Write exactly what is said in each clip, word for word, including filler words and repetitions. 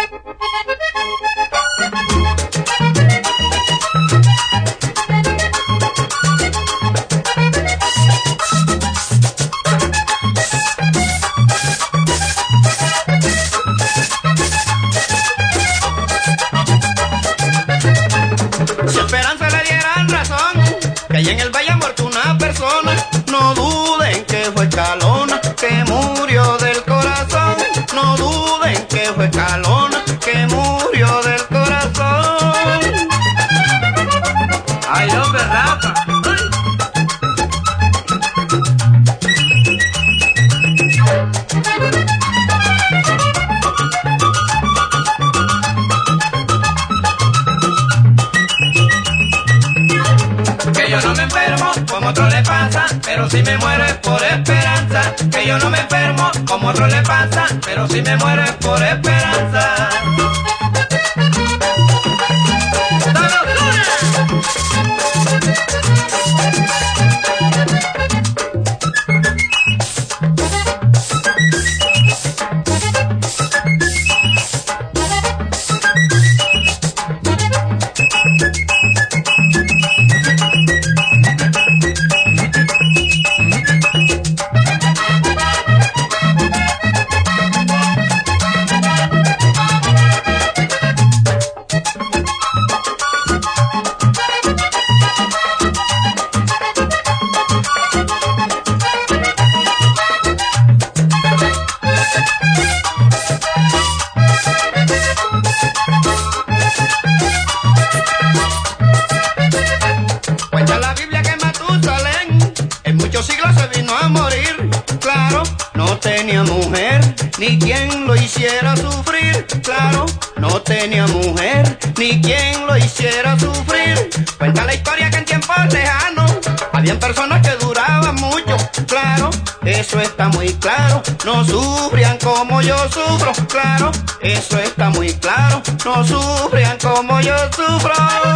Que allá en el valle ha muerto una persona, no duden que fue Escalona, que murió del corazón. No duden que fue Escalona, que murió del corazón. Ay, hombre, Rafa. Que yo no me enfermo como otro le pasa, pero si me muero es por esperanza. Que yo no me enfermo como otro le pasa, pero si me muero es por esperanza. Cuenta la Biblia que Matusalén en muchos siglos se vino a morir. Claro, no tenía mujer ni quien lo hiciera sufrir. Claro, no tenía mujer ni quien lo hiciera sufrir. Cuenta la historia que en tiempos lejanos habían personas que duraban mucho. Claro, eso está muy claro. No sufrían como yo sufro. Claro, eso está muy claro. No sufrían como yo sufro.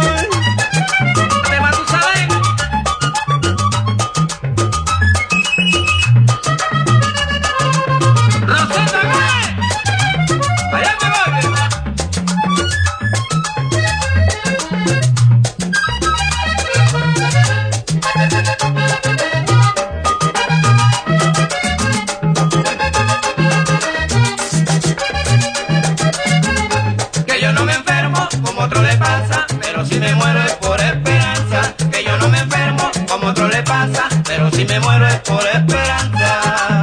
De Matusalén. Rosetta, ¿qué? Allá me voy. Que yo no me enfermo como otro le pasa, pero si me muero es por esperanza. Que yo no me enfermo como otro le pasa, pero si me muero es por esperanza.